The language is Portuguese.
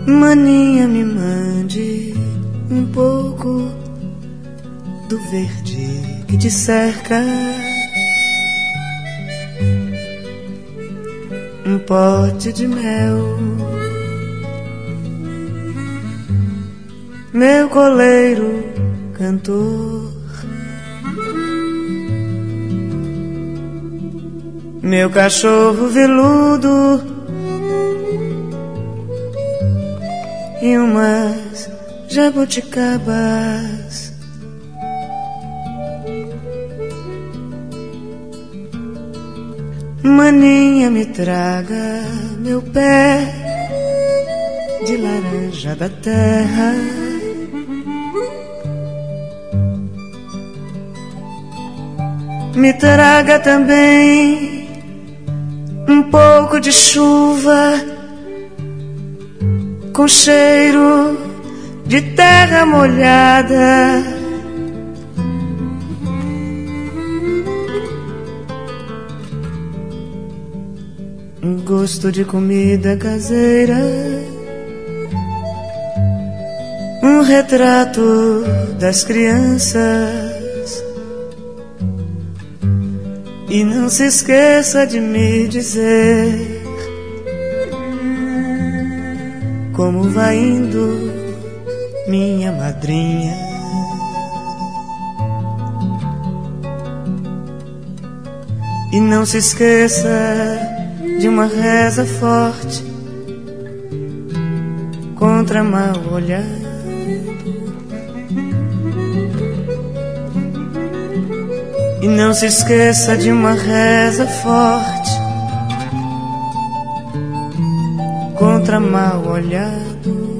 Maninha, me mande um pouco do verde que te cerca, um pote de mel, meu coleiro cantor, meu cachorro veludo e umas jabuticabas. Maninha, me traga meu pé de laranja da terra, me traga também um pouco de chuva com cheiro de terra molhada. Um gosto de comida caseira, um retrato das crianças. E não se esqueça de me dizer como vai indo, minha madrinha. E não se esqueça de uma reza forte contra mal olhado. E não se esqueça de uma reza forte contra mal olhado.